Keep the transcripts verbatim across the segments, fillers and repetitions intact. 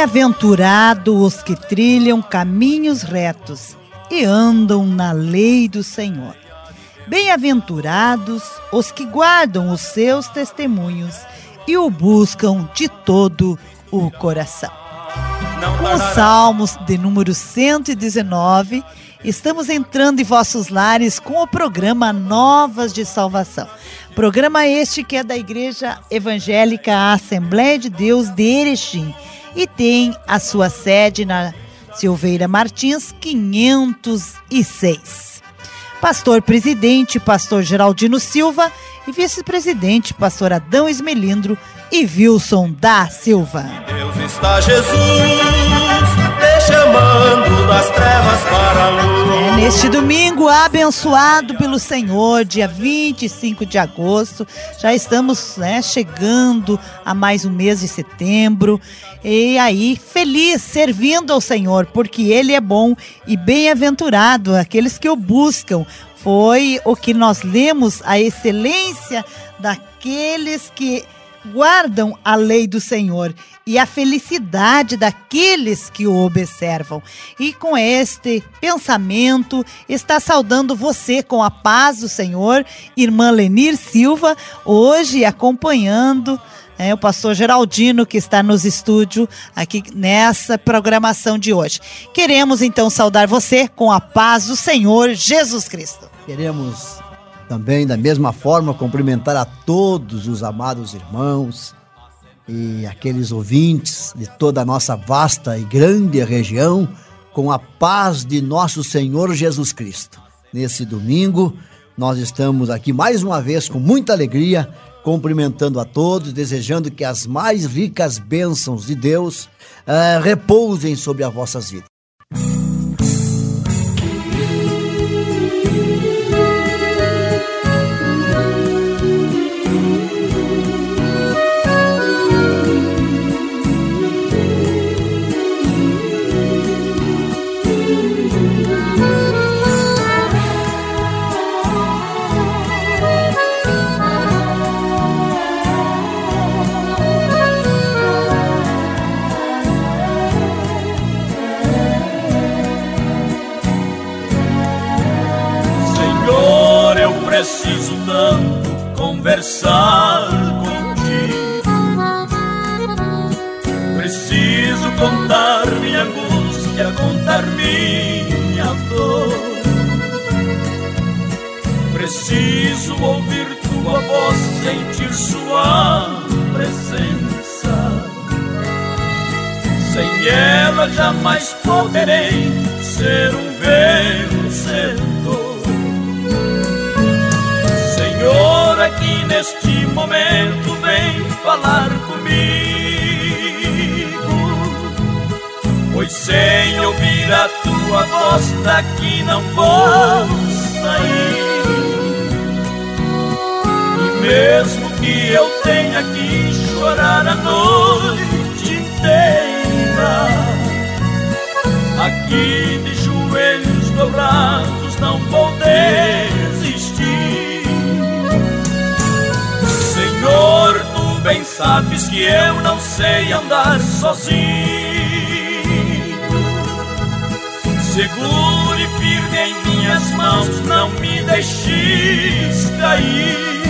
Bem-aventurados os que trilham caminhos retos e andam na lei do Senhor. Bem-aventurados os que guardam os seus testemunhos e o buscam de todo o coração. Com os Salmos de número cento e dezenove, estamos entrando em vossos lares com o programa Novas de Salvação. Programa este que é da Igreja Evangélica Assembleia de Deus de Erechim e tem a sua sede na Silveira Martins quinhentos e seis. Pastor presidente, pastor Geraldino Silva e vice-presidente, pastor Adão Esmelindro e Wilson da Silva. Deus está Jesus, te chamando das trevas para a luz. É, neste domingo abençoado pelo Senhor, dia vinte e cinco de agosto, já estamos né, chegando a mais um mês de setembro, e aí feliz servindo ao Senhor, porque Ele é bom e bem-aventurado aqueles que o buscam. Foi o que nós lemos, a excelência daqueles que guardam a lei do Senhor e a felicidade daqueles que o observam. E com este pensamento está saudando você com a paz do Senhor, irmã Lenir Silva, hoje acompanhando é, o pastor Geraldino, que está nos estúdios aqui nessa programação de hoje. Queremos então saudar você com a paz do Senhor Jesus Cristo. Queremos também, da mesma forma, cumprimentar a todos os amados irmãos e aqueles ouvintes de toda a nossa vasta e grande região com a paz de nosso Senhor Jesus Cristo. Nesse domingo, nós estamos aqui mais uma vez com muita alegria, cumprimentando a todos, desejando que as mais ricas bênçãos de Deus uh, repousem sobre as vossas vidas. Preciso tanto conversar contigo, preciso contar minha angústia, contar minha dor, preciso ouvir tua voz, sentir sua presença. Sem ela jamais poderei ser um vencedor. Senhor, aqui neste momento vem falar comigo, pois sem ouvir a tua voz daqui não vou sair. E mesmo que eu tenha que chorar a noite inteira, aqui de joelhos dobrados não vou desistir. Senhor, tu bem sabes que eu não sei andar sozinho. Segure firme em minhas mãos, não me deixes cair.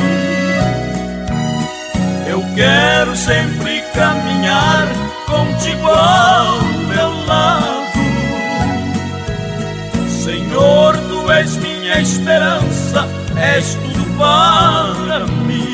Eu quero sempre caminhar contigo ao meu lado. Senhor, tu és minha esperança, és tudo para mim.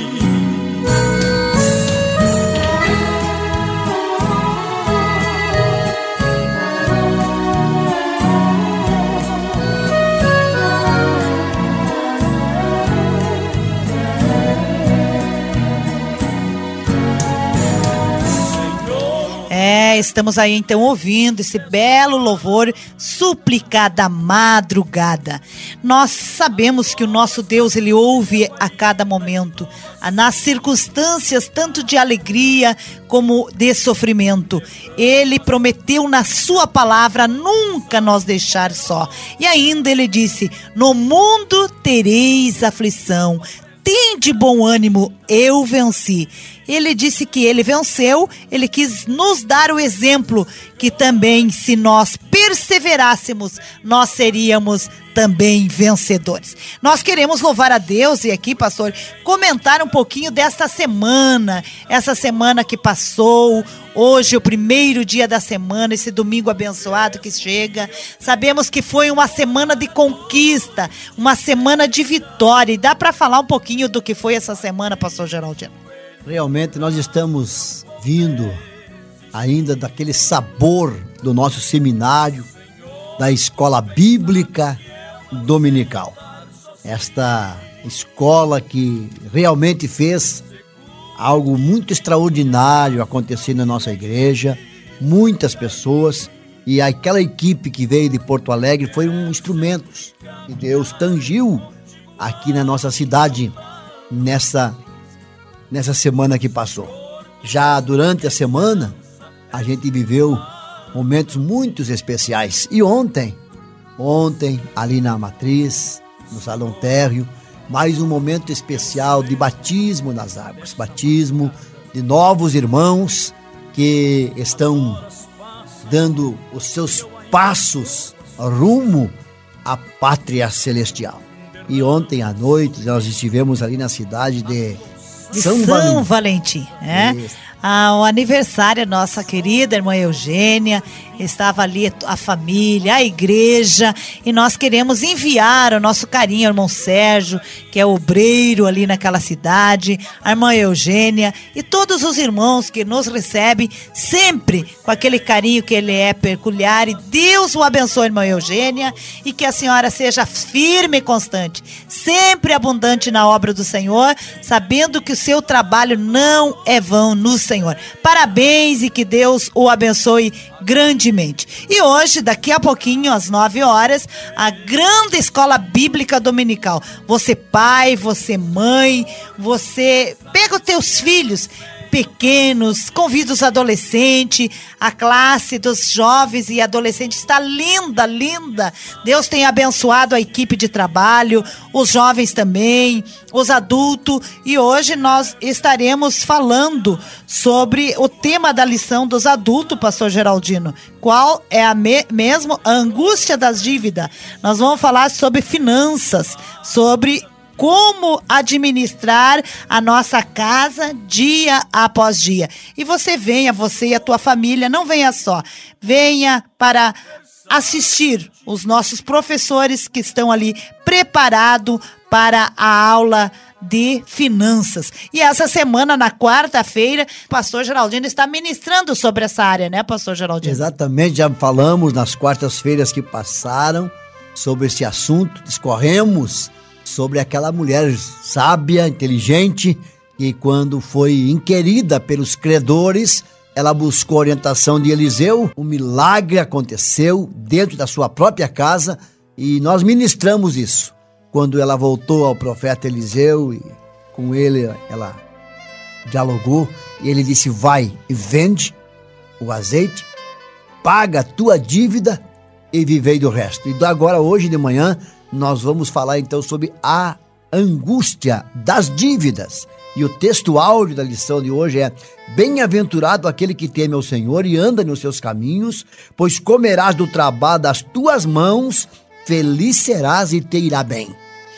É, estamos aí então ouvindo esse belo louvor, súplica da madrugada. Nós sabemos que o nosso Deus, ele ouve a cada momento, nas circunstâncias tanto de alegria como de sofrimento. Ele prometeu na sua palavra nunca nos deixar só. E ainda ele disse: no mundo tereis aflição, Tende bom ânimo, eu venci. Ele disse que ele venceu, ele quis nos dar o exemplo que também, se nós perseverássemos, nós seríamos também vencedores. Nós queremos louvar a Deus e aqui, pastor, comentar um pouquinho desta semana, essa semana que passou, hoje o primeiro dia da semana, esse domingo abençoado que chega. Sabemos que foi uma semana de conquista, uma semana de vitória. E dá para falar um pouquinho do que foi essa semana, pastor Geraldino? Realmente nós estamos vindo ainda daquele sabor do nosso seminário, da escola bíblica dominical. Esta escola que realmente fez algo muito extraordinário acontecer na nossa igreja, muitas pessoas, e aquela equipe que veio de Porto Alegre foi um instrumento que Deus tangiu aqui na nossa cidade nessa nessa semana que passou. Já durante a semana, a gente viveu momentos muito especiais. E ontem, ontem, ali na Matriz, no Salão Térreo, mais um momento especial de batismo nas águas. Batismo de novos irmãos que estão dando os seus passos rumo à pátria celestial. E ontem à noite, nós estivemos ali na cidade de De São, São Valentim, né? Ah, o aniversário da nossa querida irmã Eugênia, estava ali a família, a igreja, e nós queremos enviar o nosso carinho ao irmão Sérgio, que é obreiro ali naquela cidade, a irmã Eugênia e todos os irmãos que nos recebem sempre com aquele carinho que ele é peculiar. E Deus o abençoe, irmã Eugênia, e que a senhora seja firme e constante, sempre abundante na obra do Senhor, sabendo que o seu trabalho não é vão no Senhor. Parabéns e que Deus o abençoe grandemente. E hoje, daqui a pouquinho, às nove horas, a grande escola bíblica dominical. Você pai, você mãe, você pega os teus filhos pequenos, convida os adolescentes, a classe dos jovens e adolescentes está linda, linda. Deus tem abençoado a equipe de trabalho, os jovens também, os adultos, e hoje nós estaremos falando sobre o tema da lição dos adultos, pastor Geraldino. Qual é a me- mesmo a angústia das dívidas? Nós vamos falar sobre finanças, sobre como administrar a nossa casa dia após dia. E você venha, você e a tua família, não venha só, venha para assistir os nossos professores que estão ali preparados para a aula de finanças. E essa semana, na quarta-feira, o pastor Geraldino está ministrando sobre essa área, né, pastor Geraldino? Exatamente, já falamos nas quartas-feiras que passaram sobre esse assunto, discorremos sobre aquela mulher sábia, inteligente, que quando foi inquirida pelos credores, ela buscou a orientação de Eliseu. Um milagre aconteceu dentro da sua própria casa e nós ministramos isso. Quando ela voltou ao profeta Eliseu e com ele ela dialogou e ele disse: vai e vende o azeite, paga a tua dívida e vivei do resto. E agora, hoje de manhã, nós vamos falar então sobre a angústia das dívidas. E o texto áureo da lição de hoje é: bem-aventurado aquele que teme ao Senhor e anda nos seus caminhos, pois comerás do trabalho das tuas mãos, feliz serás e te irá bem.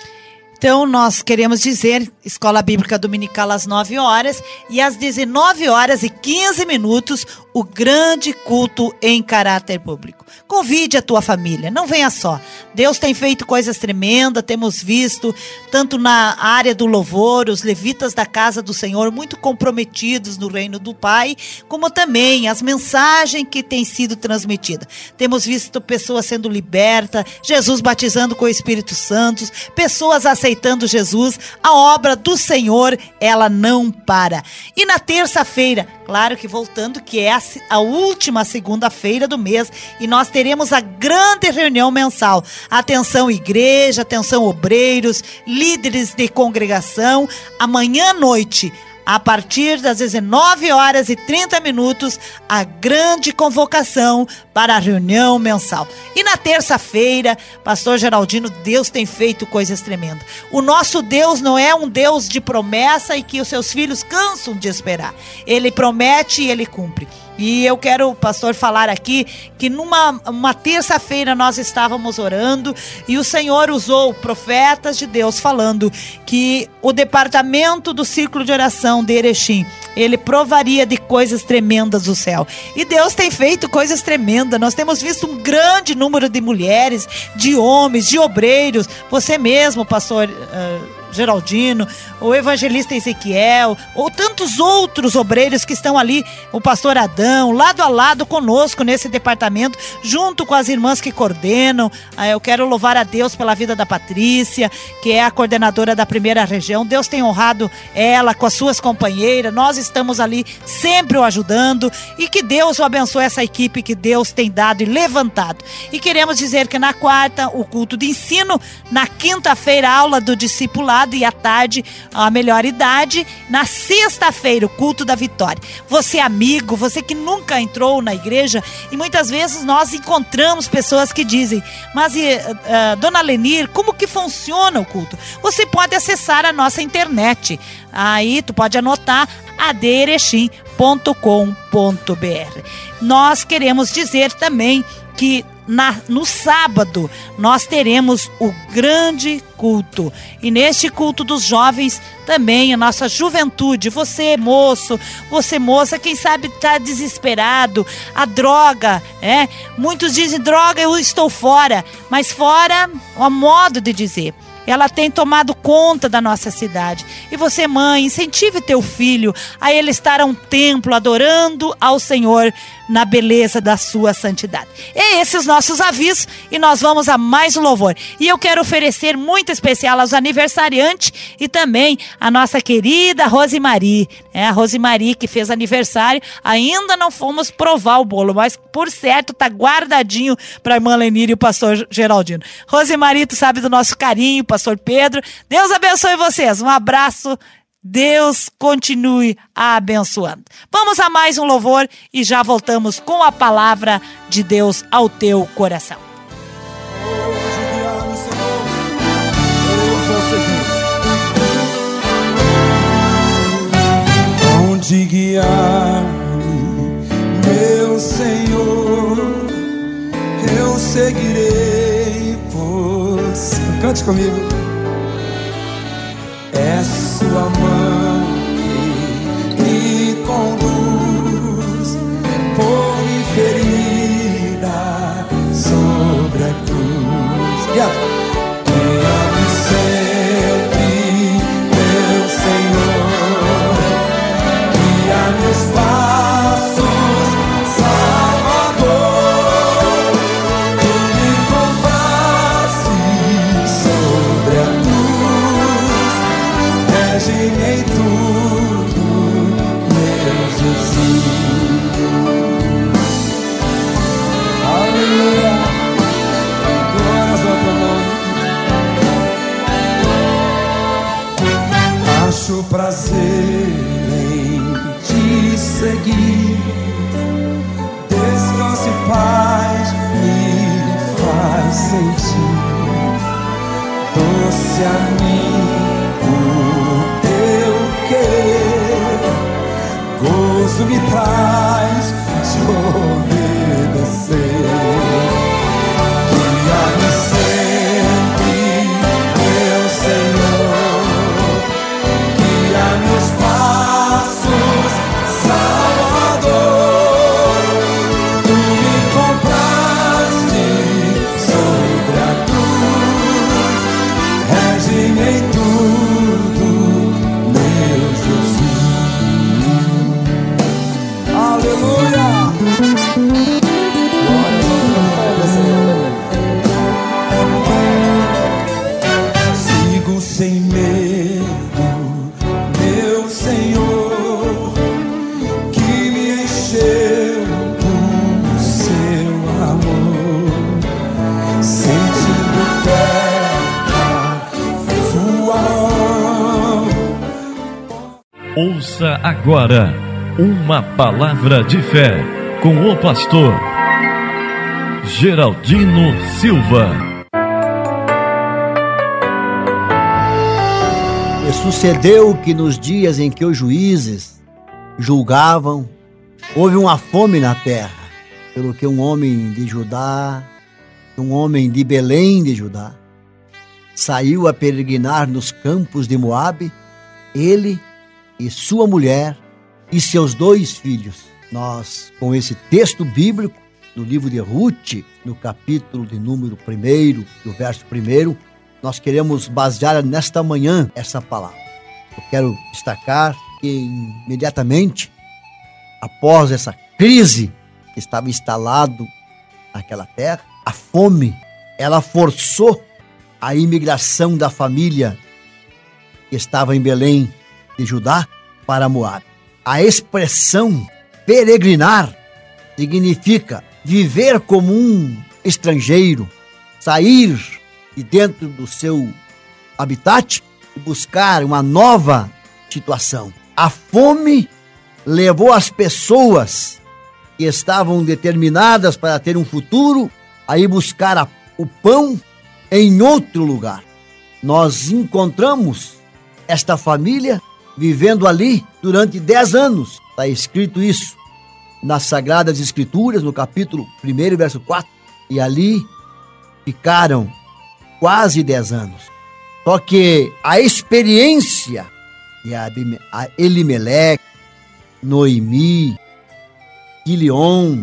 Então, nós queremos dizer, Escola Bíblica Dominical às nove horas e às dezenove horas e quinze minutos, o grande culto em caráter público. Convide a tua família, não venha só. Deus tem feito coisas tremendas, temos visto, tanto na área do louvor, os levitas da casa do Senhor muito comprometidos no reino do Pai, como também as mensagens que têm sido transmitidas. Temos visto pessoas sendo libertas, Jesus batizando com o Espírito Santo, pessoas aceitando Jesus, a obra do Senhor, ela não para. E na terça-feira, claro que voltando, que é a, a última segunda-feira do mês, e nós teremos a grande reunião mensal. Atenção igreja, atenção obreiros, líderes de congregação, amanhã à noite, a partir das dezenove horas e trinta minutos, a grande convocação para a reunião mensal. E na terça-feira, pastor Geraldino, Deus tem feito coisas tremendas. O nosso Deus não é um Deus de promessa e que os seus filhos cansam de esperar. Ele promete e ele cumpre. E eu quero, pastor, falar aqui que numa uma terça-feira nós estávamos orando e o Senhor usou profetas de Deus falando que o departamento do círculo de oração de Erechim, ele provaria de coisas tremendas do céu. E Deus tem feito coisas tremendas. Nós temos visto um grande número de mulheres, de homens, de obreiros. Você mesmo, pastor uh, Geraldino, o evangelista Ezequiel, ou tantos outros obreiros que estão ali, o pastor Adão, lado a lado conosco nesse departamento, junto com as irmãs que coordenam. Eu quero louvar a Deus pela vida da Patrícia, que é a coordenadora da primeira região. Deus tem honrado ela com as suas companheiras. Nós estamos ali sempre o ajudando, e que Deus o abençoe, essa equipe que Deus tem dado e levantado. E queremos dizer que na quarta, o culto de ensino, na quinta-feira, a aula do discipulado, e à tarde a melhor idade, na sexta-feira o culto da vitória. Você amigo, você que nunca entrou na igreja, e muitas vezes nós encontramos pessoas que dizem, mas uh, uh, dona Lenir, como que funciona o culto? Você pode acessar a nossa internet, aí tu pode anotar a d erechim ponto com ponto b r. Nós queremos dizer também que Na, no sábado nós teremos o grande culto, e neste culto dos jovens também a nossa juventude, você moço, você moça, quem sabe está desesperado, a droga, é? Muitos dizem droga, eu estou fora, mas fora, a modo de dizer, ela tem tomado conta da nossa cidade. E você, mãe, incentive teu filho a ele estar a um templo adorando ao Senhor na beleza da sua santidade. E esses nossos avisos, e nós vamos a mais um louvor. E eu quero oferecer muito especial aos aniversariantes e também a nossa querida Rosemary, né? A Rosemary que fez aniversário, ainda não fomos provar o bolo, mas por certo tá guardadinho para a irmã Lenir e o pastor Geraldino. Rosemary, tu sabe do nosso carinho, pastor Pedro. Deus abençoe vocês. Um abraço. Deus continue a abençoando. Vamos a mais um louvor e já voltamos com a palavra de Deus ao teu coração. Onde guiar-me, meu Senhor, eu seguirei por si. Cante comigo. É sua mão que me conduz por minha ferida sobre a cruz. Yeah. Guia-me sempre, meu Senhor, guia meus passos, Salvador. Tu me compraste sobre a cruz, em tudo, meu Jesus. Aleluia, glórias ao teu nome. Acho prazer em te seguir, descanso e paz me faz sentir, doce amigo. Gozo me traz de obedecer. Guia-me sempre, meu Senhor, guia meus passos, Salvador. Tu me compraste sobre a cruz, rege-me em tudo, meu Jesus. Aleluia! Glórias ao teu nome, Senhor. Sigo sem medo, meu Senhor, que me encheu com seu amor, sentindo terra, sua mão. Ouça agora uma palavra de fé com o pastor Geraldino Silva. E sucedeu que nos dias em que os juízes julgavam, houve uma fome na terra, pelo que um homem de Judá, um homem de Belém de Judá, saiu a peregrinar nos campos de Moabe, ele e sua mulher e seus dois filhos. Nós, com esse texto bíblico, no livro de Ruth, no capítulo de número primeiro, do verso primeiro, nós queremos basear nesta manhã essa palavra. Eu quero destacar que imediatamente, após essa crise que estava instalado naquela terra, a fome, ela forçou a imigração da família que estava em Belém de Judá para Moabe. A expressão peregrinar significa viver como um estrangeiro, sair de dentro do seu habitat e buscar uma nova situação. A fome levou as pessoas que estavam determinadas para ter um futuro a ir buscar a, o pão em outro lugar. Nós encontramos esta família vivendo ali durante dez anos. Está escrito isso nas Sagradas Escrituras, no capítulo primeiro, verso quatro. E ali ficaram quase dez anos. Só que a experiência de Elimeleque, Noemi, Quilion,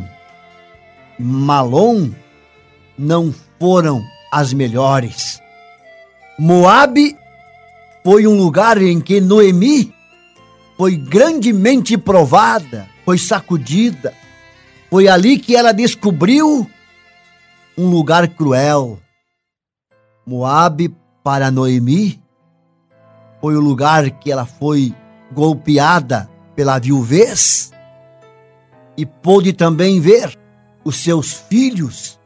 Malom não foram as melhores. Moabe foi um lugar em que Noemi foi grandemente provada, foi sacudida. Foi ali que ela descobriu um lugar cruel. Moabe, para Noemi, foi o lugar que ela foi golpeada pela viuvez e pôde também ver os seus filhos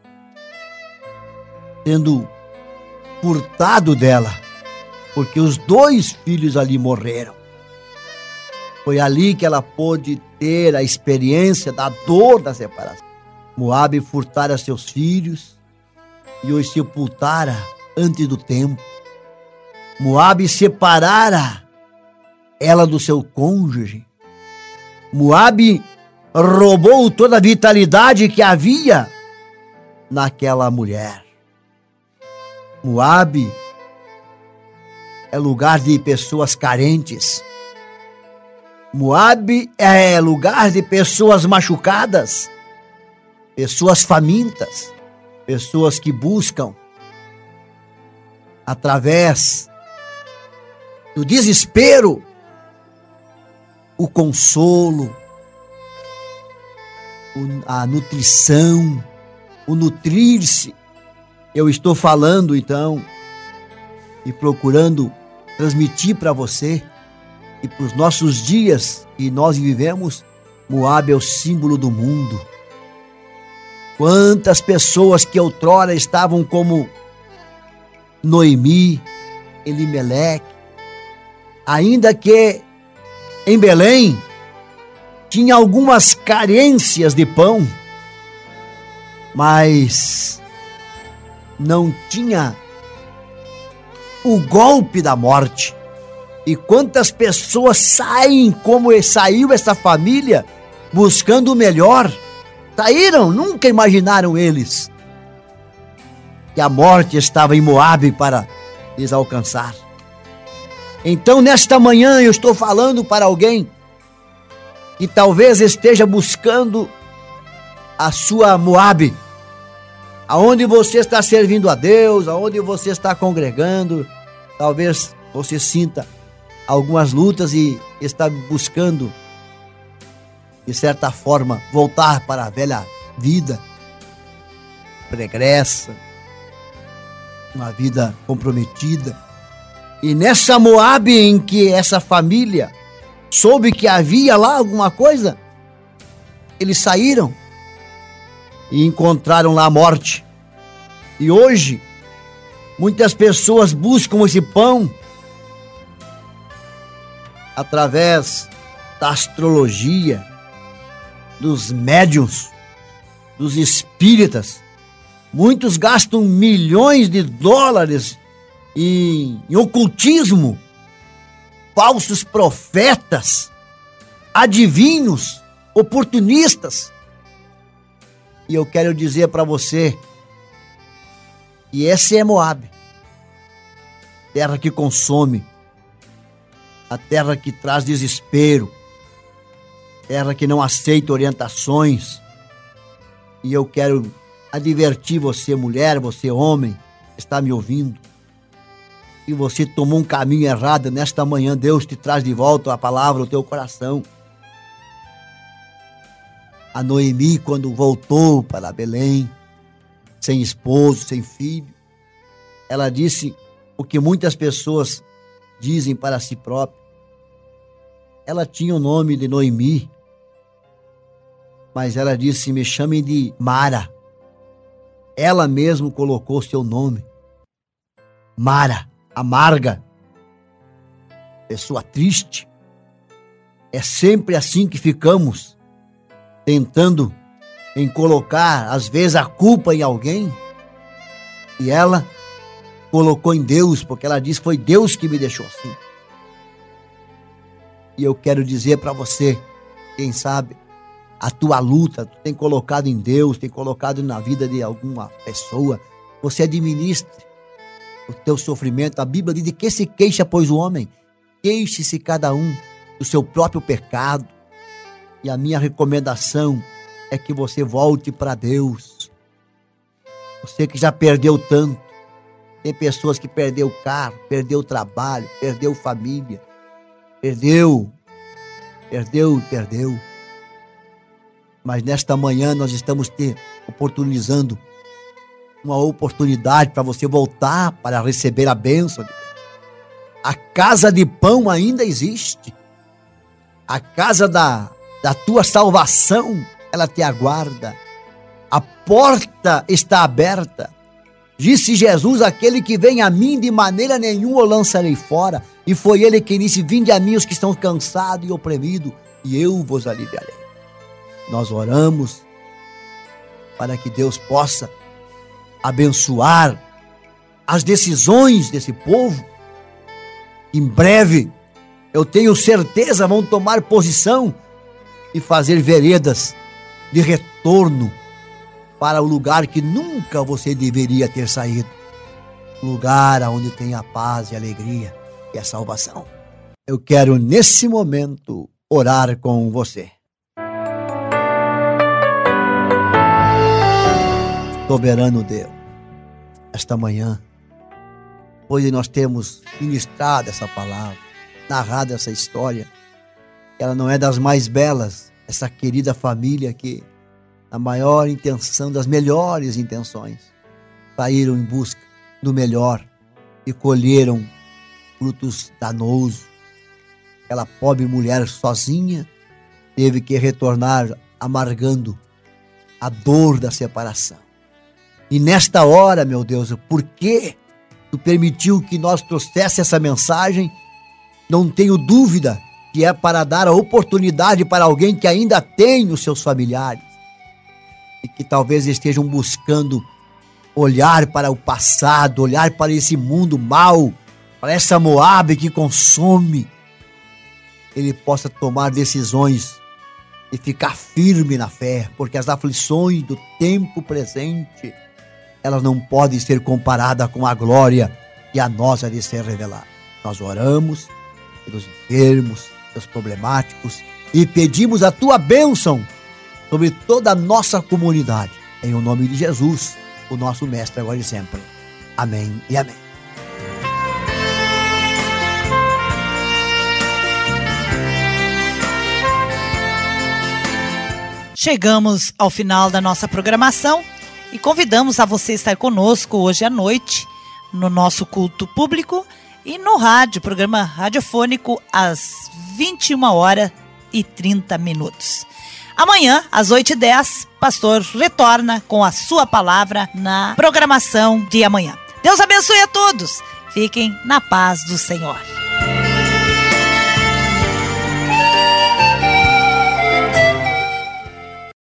sendo furtado dela, porque os dois filhos ali morreram. Foi ali que ela pôde ter a experiência da dor da separação. Moabe furtara seus filhos e os sepultara antes do tempo. Moabe separara ela do seu cônjuge. Moabe roubou toda a vitalidade que havia naquela mulher. Moabe é lugar de pessoas carentes. Moabe é lugar de pessoas machucadas, pessoas famintas, pessoas que buscam, através do desespero, o consolo, a nutrição, o nutrir-se. Eu estou falando, então, e procurando transmitir para você e para os nossos dias que nós vivemos, Moabe é o símbolo do mundo. Quantas pessoas que outrora estavam como Noemi, Elimeleque, ainda que em Belém tinha algumas carências de pão, mas não tinha o golpe da morte. E quantas pessoas saem como saiu essa família buscando o melhor? Saíram, nunca imaginaram eles que a morte estava em Moabe para lhes alcançar. Então, nesta manhã, eu estou falando para alguém que talvez esteja buscando a sua Moabe, aonde você está servindo a Deus, aonde você está congregando. Talvez você sinta algumas lutas e está buscando, de certa forma, voltar para a velha vida pregressa, uma vida comprometida. E nessa Moabe em que essa família soube que havia lá alguma coisa, eles saíram e encontraram lá a morte. E hoje, muitas pessoas buscam esse pão através da astrologia, dos médiuns, dos espíritas. Muitos gastam milhões de dólares em, em ocultismo, falsos profetas, adivinhos, oportunistas. E eu quero dizer para você que esse é Moabe, terra que consome, a terra que traz desespero, terra que não aceita orientações. E eu quero advertir você, mulher, você, homem, que está me ouvindo, que você tomou um caminho errado. Nesta manhã Deus te traz de volta a palavra ao teu coração. A Noemi, quando voltou para Belém, sem esposo, sem filho, ela disse o que muitas pessoas dizem para si própria. Ela tinha o nome de Noemi, mas ela disse: me chamem de Mara. Ela mesma colocou seu nome, Mara, amarga, pessoa triste. É sempre assim que ficamos, tentando em colocar, às vezes, a culpa em alguém. E ela colocou em Deus, porque ela disse: foi Deus que me deixou assim. E eu quero dizer para você, quem sabe, a tua luta, tu tem colocado em Deus, tem colocado na vida de alguma pessoa, você administre o teu sofrimento. A Bíblia diz: de que se queixa, pois, o homem? Queixe-se cada um do seu próprio pecado. E a minha recomendação é que você volte para Deus. Você que já perdeu tanto, tem pessoas que perdeu o carro, perdeu o trabalho, perdeu família, perdeu, perdeu, perdeu. Mas nesta manhã nós estamos te oportunizando uma oportunidade para você voltar para receber a bênção. A casa de pão ainda existe. A casa da, da tua salvação, ela te aguarda. A porta está aberta. Disse Jesus: aquele que vem a mim, de maneira nenhuma o lançarei fora. E foi ele que disse: vinde a mim os que estão cansados e oprimidos, e eu vos aliviarei. Nós oramos para que Deus possa abençoar as decisões desse povo. Em breve, eu tenho certeza, vão tomar posição e fazer veredas de retorno para o lugar que nunca você deveria ter saído. Lugar onde tem a paz e a alegria e a salvação. Eu quero, nesse momento, orar com você. Soberano Deus, esta manhã, hoje nós temos ministrado essa palavra, narrado essa história. Ela não é das mais belas, essa querida família que, na maior intenção, das melhores intenções, saíram em busca do melhor e colheram frutos danosos. Aquela pobre mulher sozinha teve que retornar amargando a dor da separação. E nesta hora, meu Deus, por que tu permitiu que nós trouxesse essa mensagem? Não tenho dúvida que é para dar a oportunidade para alguém que ainda tem os seus familiares e que talvez estejam buscando olhar para o passado, olhar para esse mundo mau, para essa Moabe que consome. Ele possa tomar decisões e ficar firme na fé, porque as aflições do tempo presente, elas não podem ser comparadas com a glória que a nós há de ser revelada. Nós oramos pelos enfermos, pelos problemáticos, e pedimos a tua bênção sobre toda a nossa comunidade. Em o nome de Jesus, o nosso mestre agora e sempre. Amém e amém. Chegamos ao final da nossa programação e convidamos a você estar conosco hoje à noite no nosso culto público e no rádio, programa radiofônico às vinte e uma horas e trinta minutos. Amanhã, às oito e dez, pastor retorna com a sua palavra na programação de amanhã. Deus abençoe a todos. Fiquem na paz do Senhor.